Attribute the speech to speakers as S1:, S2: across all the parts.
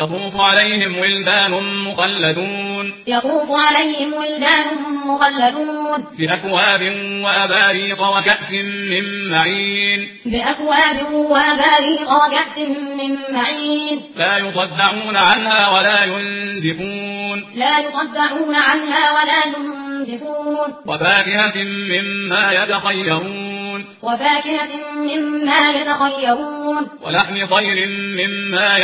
S1: يطوف عليهم ولدان مخلدون بأكواب وأباريق وكأس من معين لا يصدعون عنها ولا ينزفون وفاكهة مما يتخيرون ولحم طير مما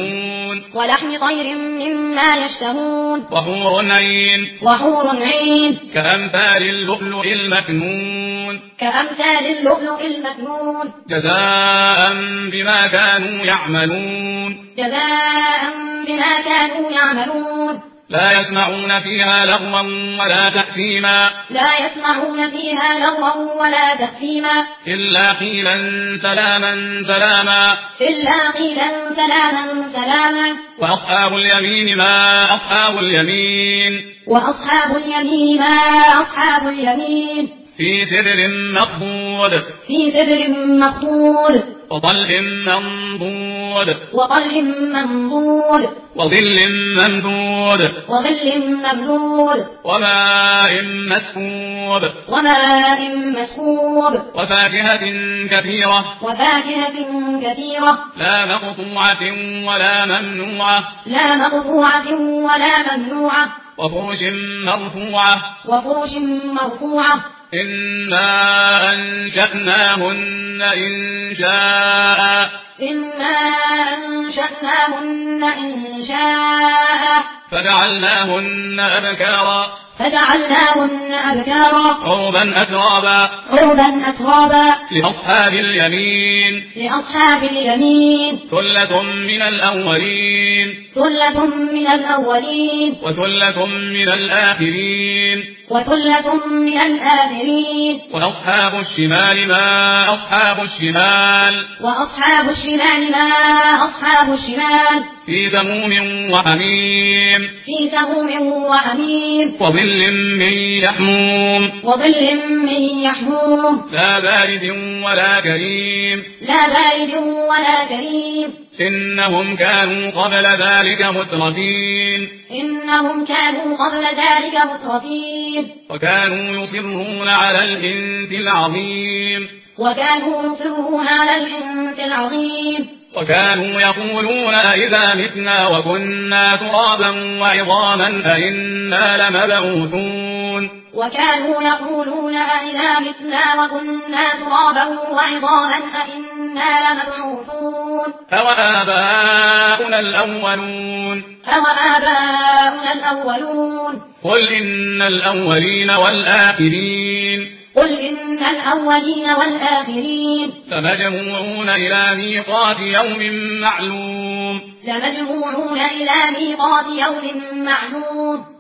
S1: يشتهون وحور عين كأمثال اللؤلؤ المكنون جزاء بما كانوا يعملون لا يسمعون فيها لغوا ولا تأثيما إلا قيلا سلاما وأصحاب اليمين ما أصحاب اليمين في سدر مخضود وطلح منضود وظل ممدود وماء مسكوب وفاكهة كثيرة لا مقطوعة ولا ممنوعة وفرش مرفوعة إنا أنشأناهن إنشاء فجعلناهن أبكارا عربا أترابا لأصحاب اليمين ثلة من الأولين وثلة من الآخرين وأصحاب الشمال ما أصحاب الشمال في سموم وحميم وظل من يحموم لا بارد ولا كريم إنهم كانوا قبل ذلك مترفين وكانوا يصرون على الحنث العظيم وكانوا يقولون إذا متنا وكنا ترابا وعظاما أئنا لمبعوثون أوآباؤنا الأولون قل إن الأولين والآخرين لمجموعون إلى ميقات يوم معلوم